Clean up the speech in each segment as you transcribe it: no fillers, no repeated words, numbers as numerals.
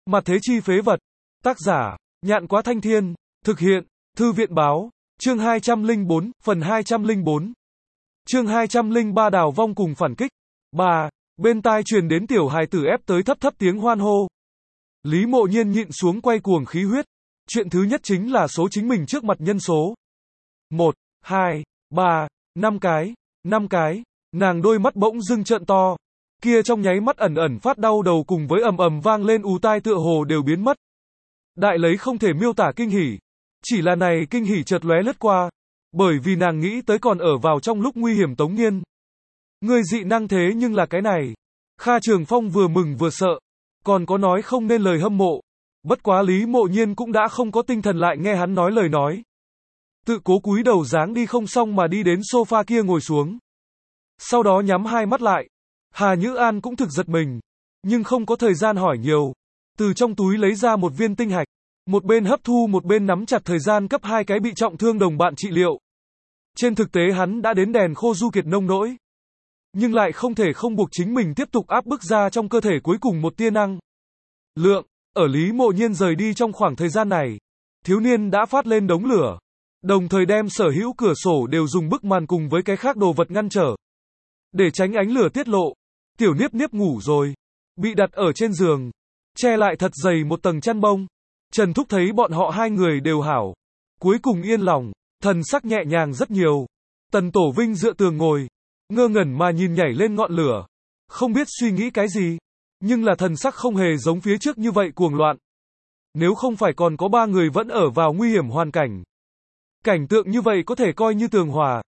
Mặt thế chi phế vật. Tác giả, Nhạn Quá Thanh Thiên. Thực hiện, Thư viện báo. Chương 204, phần 204. Chương 203 Đào vong cùng phản kích. 3. Bên tai truyền đến tiểu hài tử ép tới thấp thấp tiếng hoan hô. Lý Mộ Nhiên nhịn xuống quay cuồng khí huyết. Chuyện thứ nhất chính là số chính mình trước mặt nhân số. 1, 2, 3, 5 cái, 5 cái. Nàng đôi mắt bỗng dưng trợn to. Kia trong nháy mắt ẩn ẩn phát đau đầu cùng với ầm ầm vang lên ù tai tựa hồ đều biến mất. Đại lấy không thể miêu tả kinh hỉ. Chỉ là này kinh hỉ chợt lóe lướt qua. Bởi vì nàng nghĩ tới còn ở vào trong lúc nguy hiểm Tống Nghiên. Người dị năng thế nhưng là cái này. Kha Trường Phong vừa mừng vừa sợ. Còn có nói không nên lời hâm mộ. Bất quá Lý Mộ Nhiên cũng đã không có tinh thần lại nghe hắn nói lời nói. Tự cố cúi đầu dáng đi không xong mà đi đến sofa kia ngồi xuống. Sau đó nhắm hai mắt lại. Hà Nhữ An cũng thực giật mình. Nhưng không có thời gian hỏi nhiều. Từ trong túi lấy ra một viên tinh hạch. Một bên hấp thu một bên nắm chặt thời gian cấp hai cái bị trọng thương đồng bạn trị liệu. Trên thực tế hắn đã đến đèn khô du kiệt nông nỗi. Nhưng lại không thể không buộc chính mình tiếp tục áp bức ra trong cơ thể cuối cùng một tia năng lượng. Ở Lý Mộ Nhiên rời đi trong khoảng thời gian này, thiếu niên đã phát lên đống lửa. Đồng thời đem sở hữu cửa sổ đều dùng bức màn cùng với cái khác đồ vật ngăn trở. Để tránh ánh lửa tiết lộ. Tiểu Niếp Niếp ngủ rồi. Bị đặt ở trên giường. Che lại thật dày một tầng chăn bông. Trần Thúc thấy bọn họ hai người đều hảo. Cuối cùng yên lòng. Thần sắc nhẹ nhàng rất nhiều. Tần Tổ Vinh dựa tường ngồi. Ngơ ngẩn mà nhìn nhảy lên ngọn lửa. Không biết suy nghĩ cái gì. Nhưng là thần sắc không hề giống phía trước như vậy cuồng loạn. Nếu không phải còn có ba người vẫn ở vào nguy hiểm hoàn cảnh. Cảnh tượng như vậy có thể coi như tường hòa.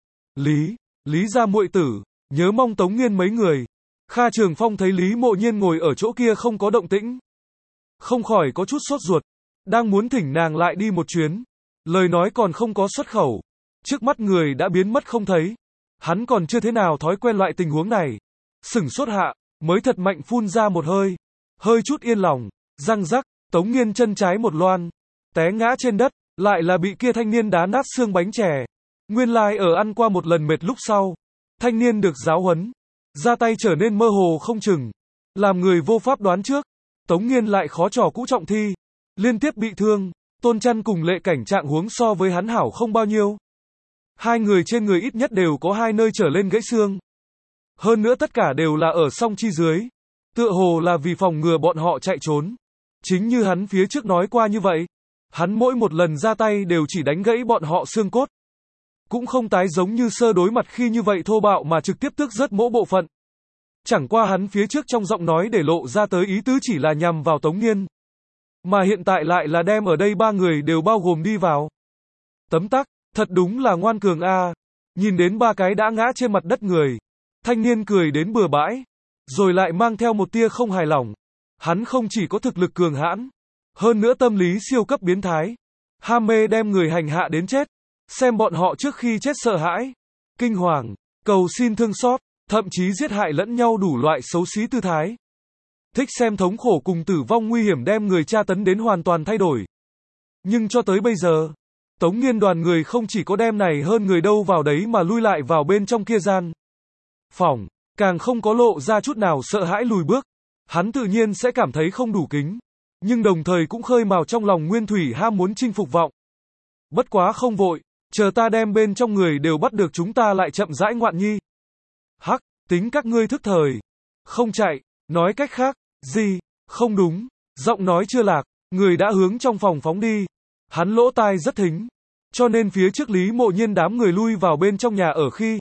Lý gia muội tử. Nhớ mong Tống Nghiên mấy người. Kha Trường Phong thấy Lý Mộ Nhiên ngồi ở chỗ kia không có động tĩnh. Không khỏi có chút sốt ruột. Đang muốn thỉnh nàng lại đi một chuyến. Lời nói còn không có xuất khẩu. Trước mắt người đã biến mất không thấy. Hắn còn chưa thế nào thói quen loại tình huống này. Sửng sốt hạ, mới thật mạnh phun ra một hơi. Hơi chút yên lòng, răng rắc, Tống Nghiên chân trái một loan. Té ngã trên đất, lại là bị kia thanh niên đá nát xương bánh chè. Nguyên lai ở ăn qua một lần mệt lúc sau. Thanh niên được giáo huấn. Ra tay trở nên mơ hồ không chừng. Làm người vô pháp đoán trước. Tống Nghiên lại khó trò cũ trọng thi. Liên tiếp bị thương. Tôn Chăn cùng Lệ Cảnh trạng huống so với hắn hảo không bao nhiêu. Hai người trên người ít nhất đều có hai nơi trở lên gãy xương. Hơn nữa tất cả đều là ở song chi dưới. Tựa hồ là vì phòng ngừa bọn họ chạy trốn. Chính như hắn phía trước nói qua như vậy. Hắn mỗi một lần ra tay đều chỉ đánh gãy bọn họ xương cốt. Cũng không tái giống như sơ đối mặt khi như vậy thô bạo mà trực tiếp tước rớt mỗi bộ phận. Chẳng qua hắn phía trước trong giọng nói để lộ ra tới ý tứ chỉ là nhằm vào Tống Nghiên. Mà hiện tại lại là đem ở đây ba người đều bao gồm đi vào. Tấm tắc, thật đúng là ngoan cường a. Nhìn đến ba cái đã ngã trên mặt đất người. Thanh niên cười đến bừa bãi. Rồi lại mang theo một tia không hài lòng. Hắn không chỉ có thực lực cường hãn. Hơn nữa tâm lý siêu cấp biến thái. Ham mê đem người hành hạ đến chết. Xem bọn họ trước khi chết sợ hãi. Kinh hoàng. Cầu xin thương xót. Thậm chí giết hại lẫn nhau đủ loại xấu xí tư thái. Thích xem thống khổ cùng tử vong nguy hiểm đem người tra tấn đến hoàn toàn thay đổi. Nhưng cho tới bây giờ, Tống Nghiên đoàn người không chỉ có đem này hơn người đâu vào đấy mà lui lại vào bên trong kia gian phòng, càng không có lộ ra chút nào sợ hãi lùi bước. Hắn tự nhiên sẽ cảm thấy không đủ kính, nhưng đồng thời cũng khơi mào trong lòng nguyên thủy ham muốn chinh phục vọng. Bất quá không vội, chờ ta đem bên trong người đều bắt được chúng ta lại chậm rãi ngoạn nhi. Hắc, tính các ngươi thức thời. Không chạy, nói cách khác, gì, không đúng, giọng nói chưa lạc, người đã hướng trong phòng phóng đi. Hắn lỗ tai rất thính, cho nên phía trước Lý Mộ Nhiên đám người lui vào bên trong nhà ở khi.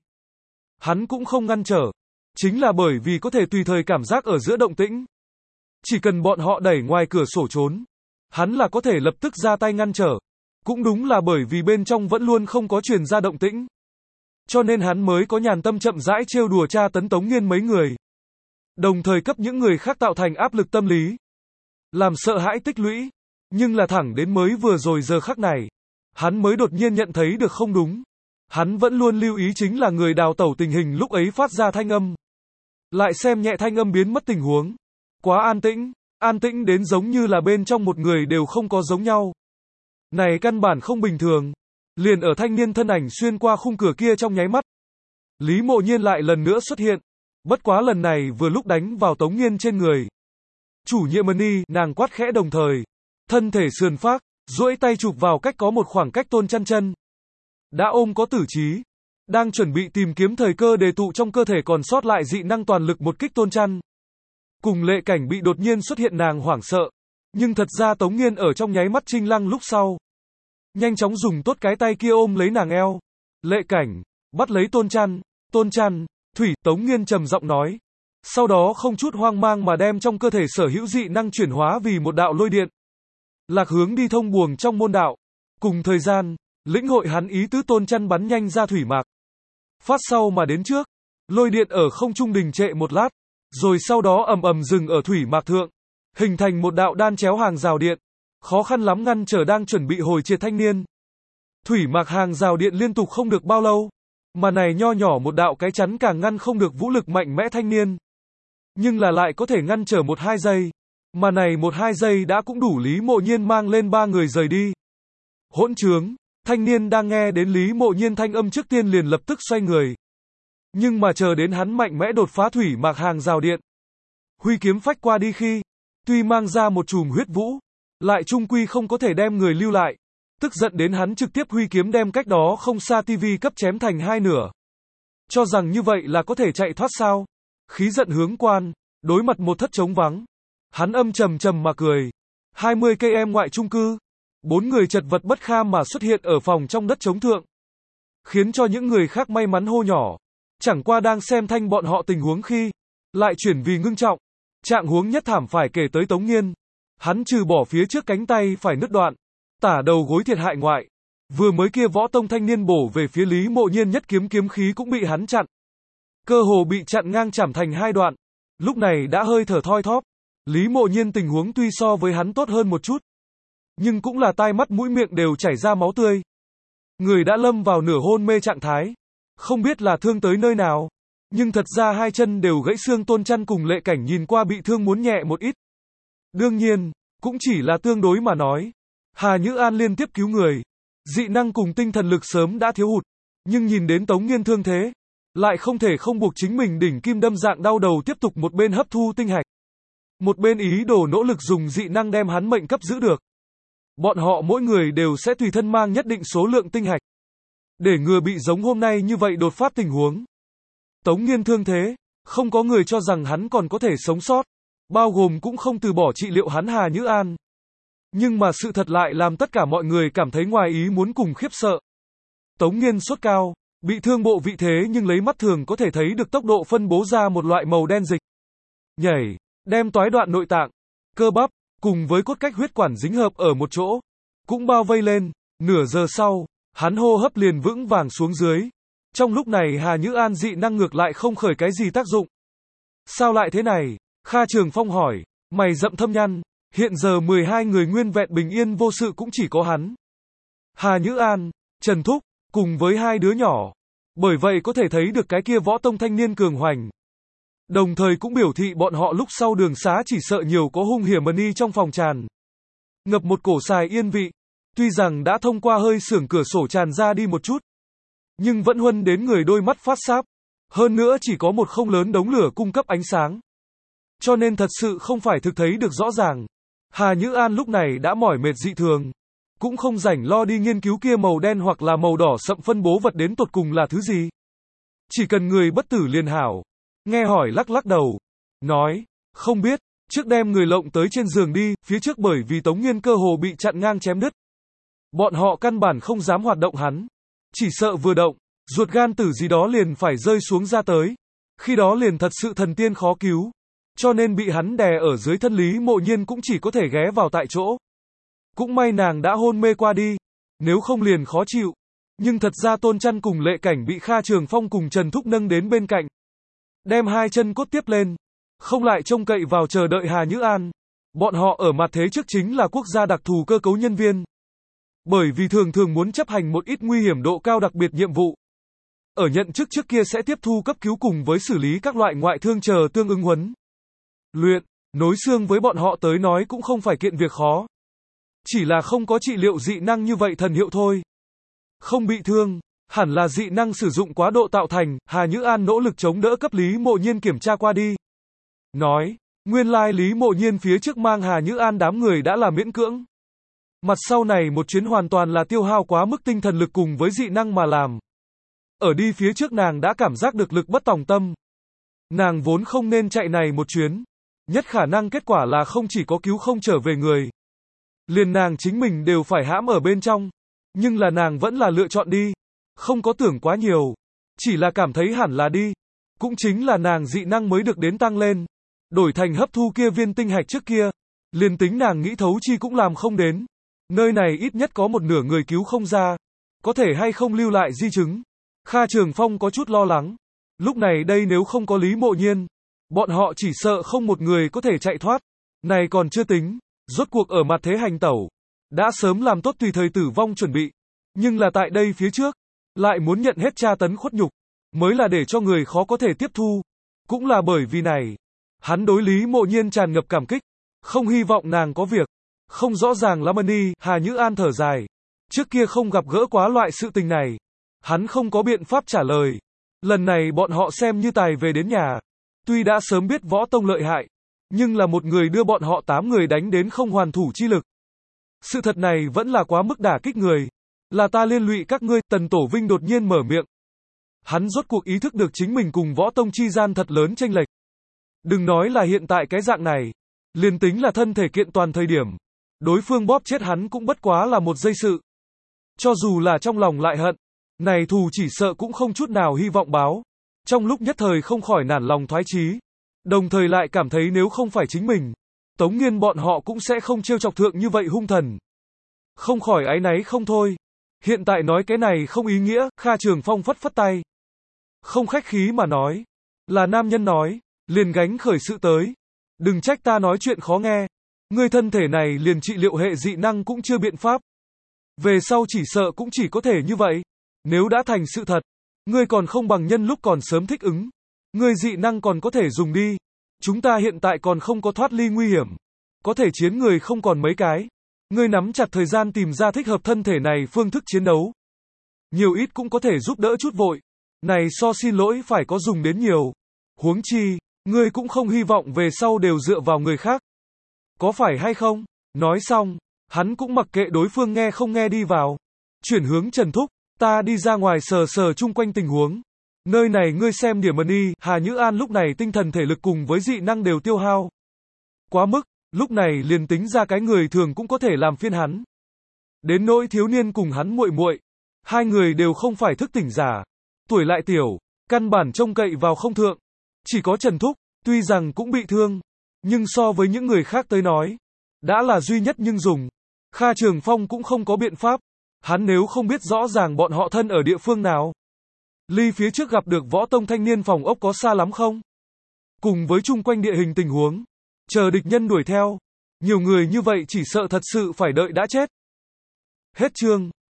Hắn cũng không ngăn trở, chính là bởi vì có thể tùy thời cảm giác ở giữa động tĩnh. Chỉ cần bọn họ đẩy ngoài cửa sổ trốn, hắn là có thể lập tức ra tay ngăn trở. Cũng đúng là bởi vì bên trong vẫn luôn không có truyền ra động tĩnh. Cho nên hắn mới có nhàn tâm chậm rãi trêu đùa tra tấn Tống Nghiên mấy người. Đồng thời cấp những người khác tạo thành áp lực tâm lý. Làm sợ hãi tích lũy. Nhưng là thẳng đến mới vừa rồi giờ khắc này. Hắn mới đột nhiên nhận thấy được không đúng. Hắn vẫn luôn lưu ý chính là người đào tẩu tình hình lúc ấy phát ra thanh âm. Lại xem nhẹ thanh âm biến mất tình huống. Quá an tĩnh đến giống như là bên trong một người đều không có giống nhau. Này căn bản không bình thường. Liền ở thanh niên thân ảnh xuyên qua khung cửa kia trong nháy mắt. Lý Mộ Nhiên lại lần nữa xuất hiện. Bất quá lần này vừa lúc đánh vào Tống Nghiên trên người. Chủ nhiệm Mani, nàng quát khẽ đồng thời. Thân thể sườn phác, duỗi tay chụp vào cách có một khoảng cách Tôn Chăn chân. Đã ôm có tử trí. Đang chuẩn bị tìm kiếm thời cơ để tụ trong cơ thể còn sót lại dị năng toàn lực một kích Tôn Chăn. Cùng Lệ Cảnh bị đột nhiên xuất hiện nàng hoảng sợ. Nhưng thật ra Tống Nghiên ở trong nháy mắt Trinh Lăng lúc sau. Nhanh chóng dùng tốt cái tay kia ôm lấy nàng eo. Lệ Cảnh, bắt lấy Tôn Chăn, Thủy, Tống Nghiên trầm giọng nói. Sau đó không chút hoang mang mà đem trong cơ thể sở hữu dị năng chuyển hóa vì một đạo lôi điện. Lạc hướng đi thông buồng trong môn đạo. Cùng thời gian, lĩnh hội hắn ý tứ Tôn Chăn bắn nhanh ra thủy mạc. Phát sau mà đến trước. Lôi điện ở không trung đình trệ một lát. Rồi sau đó ầm ầm dừng ở thủy mạc thượng. Hình thành một đạo đan chéo hàng rào điện. Khó khăn lắm ngăn trở đang chuẩn bị hồi triệt thanh niên. Thủy mạc hàng rào điện liên tục không được bao lâu. Mà này nho nhỏ một đạo cái chắn càng ngăn không được vũ lực mạnh mẽ thanh niên. Nhưng là lại có thể ngăn trở 1-2 giây. Mà này 1-2 giây đã cũng đủ Lý Mộ Nhiên mang lên 3 người rời đi. Hỗn trướng, thanh niên đang nghe đến Lý Mộ Nhiên thanh âm trước tiên liền lập tức xoay người. Nhưng mà chờ đến hắn mạnh mẽ đột phá thủy mạc hàng rào điện. Huy kiếm phách qua đi khi, tuy mang ra một chùm huyết vũ, lại trung quy không có thể đem người lưu lại. Tức giận đến hắn trực tiếp huy kiếm đem cách đó không xa tivi cấp chém thành 2 nửa. Cho rằng như vậy là có thể chạy thoát sao? Khí giận hướng quan, đối mặt một thất trống vắng. Hắn âm trầm trầm mà cười. 20 cây em ngoại chung cư. 4 người chật vật bất kham mà xuất hiện ở phòng trong đất trống thượng. Khiến cho những người khác may mắn hô nhỏ. Chẳng qua đang xem thanh bọn họ tình huống khi, lại chuyển vì ngưng trọng. Trạng huống nhất thảm phải kể tới Tống Nghiên. Hắn trừ bỏ phía trước cánh tay phải nứt đoạn. Tả đầu gối thiệt hại ngoại. Vừa mới kia võ tông thanh niên bổ về phía Lý Mộ Nhiên nhất kiếm kiếm khí cũng bị hắn chặn. Cơ hồ bị chặn ngang chảm thành 2 đoạn. Lúc này đã hơi thở thoi thóp. Lý Mộ Nhiên tình huống tuy so với hắn tốt hơn một chút. Nhưng cũng là tai mắt mũi miệng đều chảy ra máu tươi. Người đã lâm vào nửa hôn mê trạng thái. Không biết là thương tới nơi nào. Nhưng thật ra 2 chân đều gãy xương Tôn Chăn cùng Lệ Cảnh nhìn qua bị thương muốn nhẹ một ít. Đương nhiên, cũng chỉ là tương đối mà nói. Hà Nhữ An liên tiếp cứu người. Dị năng cùng tinh thần lực sớm đã thiếu hụt. Nhưng nhìn đến Tống Nghiên thương thế. Lại không thể không buộc chính mình đỉnh kim đâm dạng đau đầu tiếp tục một bên hấp thu tinh hạch. Một bên ý đồ nỗ lực dùng dị năng đem hắn mệnh cấp giữ được. Bọn họ mỗi người đều sẽ tùy thân mang nhất định số lượng tinh hạch. Để ngừa bị giống hôm nay như vậy đột phát tình huống. Tống Nghiên thương thế, không có người cho rằng hắn còn có thể sống sót. Bao gồm cũng không từ bỏ trị liệu hắn Hà Nhữ An. Nhưng mà sự thật lại làm tất cả mọi người cảm thấy ngoài ý muốn cùng khiếp sợ. Tống Nghiên sốt cao, bị thương bộ vị thế nhưng lấy mắt thường có thể thấy được tốc độ phân bố ra một loại màu đen dịch. Nhảy, đem toái đoạn nội tạng, cơ bắp, cùng với cốt cách huyết quản dính hợp ở một chỗ. Cũng bao vây lên, nửa giờ sau, hắn hô hấp liền vững vàng xuống dưới. Trong lúc này Hà Nhữ An dị năng ngược lại không khởi cái gì tác dụng. Sao lại thế này? Kha Trường Phong hỏi, mày rậm thâm nhăn, hiện giờ 12 người nguyên vẹn bình yên vô sự cũng chỉ có hắn. Hà Nhữ An, Trần Thúc, cùng với 2 đứa nhỏ. Bởi vậy có thể thấy được cái kia võ tông thanh niên cường hoành. Đồng thời cũng biểu thị bọn họ lúc sau đường xá chỉ sợ nhiều có hung hiểm Mani trong phòng tràn. Ngập một cổ xài yên vị. Tuy rằng đã thông qua hơi xưởng cửa sổ tràn ra đi một chút. Nhưng vẫn huân đến người đôi mắt phát sáp. Hơn nữa chỉ có một không lớn đống lửa cung cấp ánh sáng. Cho nên thật sự không phải thực thấy được rõ ràng. Hà Nhữ An lúc này đã mỏi mệt dị thường. Cũng không rảnh lo đi nghiên cứu kia màu đen hoặc là màu đỏ sậm phân bố vật đến tột cùng là thứ gì. Chỉ cần người bất tử liền hảo. Nghe hỏi lắc lắc đầu. Nói, không biết, trước đem người lộng tới trên giường đi, phía trước bởi vì Tống Nghiên cơ hồ bị chặn ngang chém đứt. Bọn họ căn bản không dám hoạt động hắn. Chỉ sợ vừa động, ruột gan tử gì đó liền phải rơi xuống ra tới. Khi đó liền thật sự thần tiên khó cứu. Cho nên bị hắn đè ở dưới thân Lý Mộ Nhiên cũng chỉ có thể ghé vào tại chỗ. Cũng may nàng đã hôn mê qua đi. Nếu không liền khó chịu. Nhưng thật ra Tôn Chăn cùng Lệ Cảnh bị Kha Trường Phong cùng Trần Thúc nâng đến bên cạnh. Đem 2 chân cốt tiếp lên. Không lại trông cậy vào chờ đợi Hà Nhữ An. Bọn họ ở mặt thế trước chính là quốc gia đặc thù cơ cấu nhân viên. Bởi vì thường thường muốn chấp hành một ít nguy hiểm độ cao đặc biệt nhiệm vụ. Ở nhận chức trước kia sẽ tiếp thu cấp cứu cùng với xử lý các loại ngoại thương chờ tương ứng huấn luyện, nối xương với bọn họ tới nói cũng không phải kiện việc khó. Chỉ là không có trị liệu dị năng như vậy thần hiệu thôi. Không bị thương, hẳn là dị năng sử dụng quá độ tạo thành, Hà Nhữ An nỗ lực chống đỡ cấp Lý Mộ Nhiên kiểm tra qua đi. Nói, Nguyên lai Lý Mộ Nhiên phía trước mang Hà Nhữ An đám người đã là miễn cưỡng. Mặt sau này một chuyến hoàn toàn là tiêu hao quá mức tinh thần lực cùng với dị năng mà làm. Ở đi phía trước nàng đã cảm giác được lực bất tòng tâm. Nàng vốn không nên chạy này một chuyến. Nhất khả năng kết quả là không chỉ có cứu không trở về người. Liền nàng chính mình đều phải hãm ở bên trong. Nhưng là nàng vẫn là lựa chọn đi. Không có tưởng quá nhiều. Chỉ là cảm thấy hẳn là đi. Cũng chính là nàng dị năng mới được đến tăng lên. Đổi thành hấp thu kia viên tinh hạch trước kia. Liền tính nàng nghĩ thấu chi cũng làm không đến. Nơi này ít nhất có một nửa người cứu không ra. Có thể hay không lưu lại di chứng. Kha Trường Phong có chút lo lắng. Lúc này đây nếu không có Lý Mộ Nhiên, bọn họ chỉ sợ không một người có thể chạy thoát. Này còn chưa tính, rốt cuộc ở mặt thế hành tẩu. Đã sớm làm tốt tùy thời tử vong chuẩn bị. Nhưng là tại đây phía trước, lại muốn nhận hết tra tấn khuất nhục. Mới là để cho người khó có thể tiếp thu. Cũng là bởi vì này, hắn đối Lý Mộ Nhiên tràn ngập cảm kích. Không hy vọng nàng có việc. Không rõ ràng lắm đi, Hà Nhữ An thở dài. Trước kia không gặp gỡ quá loại sự tình này. Hắn không có biện pháp trả lời. Lần này bọn họ xem như tài về đến nhà. Tuy đã sớm biết võ tông lợi hại, nhưng là một người đưa bọn họ 8 người đánh đến không hoàn thủ chi lực. Sự thật này vẫn là quá mức đả kích người. Là ta liên lụy các ngươi, Tần Tổ Vinh đột nhiên mở miệng. Hắn rốt cuộc ý thức được chính mình cùng võ tông chi gian thật lớn chênh lệch. Đừng nói là hiện tại cái dạng này. Liền tính là thân thể kiện toàn thời điểm. Đối phương bóp chết hắn cũng bất quá là một giây sự. Cho dù là trong lòng lại hận. Này thù chỉ sợ cũng không chút nào hy vọng báo. Trong lúc nhất thời không khỏi nản lòng thoái chí. Đồng thời lại cảm thấy nếu không phải chính mình, Tống Nghiên bọn họ cũng sẽ không trêu chọc thượng như vậy hung thần. Không khỏi áy náy không thôi. Hiện tại nói cái này không ý nghĩa, Kha Trường Phong phất phất tay. Không khách khí mà nói. Là nam nhân nói, liền gánh khởi sự tới. Đừng trách ta nói chuyện khó nghe. Ngươi thân thể này liền trị liệu hệ dị năng cũng chưa biện pháp. Về sau chỉ sợ cũng chỉ có thể như vậy. Nếu đã thành sự thật, ngươi còn không bằng nhân lúc còn sớm thích ứng. Ngươi dị năng còn có thể dùng đi. Chúng ta hiện tại còn không có thoát ly nguy hiểm. Có thể chiến người không còn mấy cái. Ngươi nắm chặt thời gian tìm ra thích hợp thân thể này phương thức chiến đấu. Nhiều ít cũng có thể giúp đỡ chút vội. Này so xin lỗi phải có dùng đến nhiều. Huống chi, ngươi cũng không hy vọng về sau đều dựa vào người khác. Có phải hay không? Nói xong, hắn cũng mặc kệ đối phương nghe không nghe đi vào. Chuyển hướng Trần Thúc. Ta đi ra ngoài sờ sờ chung quanh tình huống. Nơi này ngươi xem điểm ẩn y, Hà Nhữ An lúc này tinh thần thể lực cùng với dị năng đều tiêu hao. Quá mức, lúc này liền tính ra cái người thường cũng có thể làm phiên hắn. Đến nỗi thiếu niên cùng hắn muội muội, hai người đều không phải thức tỉnh giả. Tuổi lại tiểu, căn bản trông cậy vào không thượng. Chỉ có Trần Thúc, tuy rằng cũng bị thương, nhưng so với những người khác tới nói, đã là duy nhất nhưng dùng. Kha Trường Phong cũng không có biện pháp. Hắn nếu không biết rõ ràng bọn họ thân ở địa phương nào. Ly phía trước gặp được võ tông thanh niên phòng ốc có xa lắm không? Cùng với chung quanh địa hình tình huống. Chờ địch nhân đuổi theo. Nhiều người như vậy chỉ sợ thật sự phải đợi đã chết. Hết chương.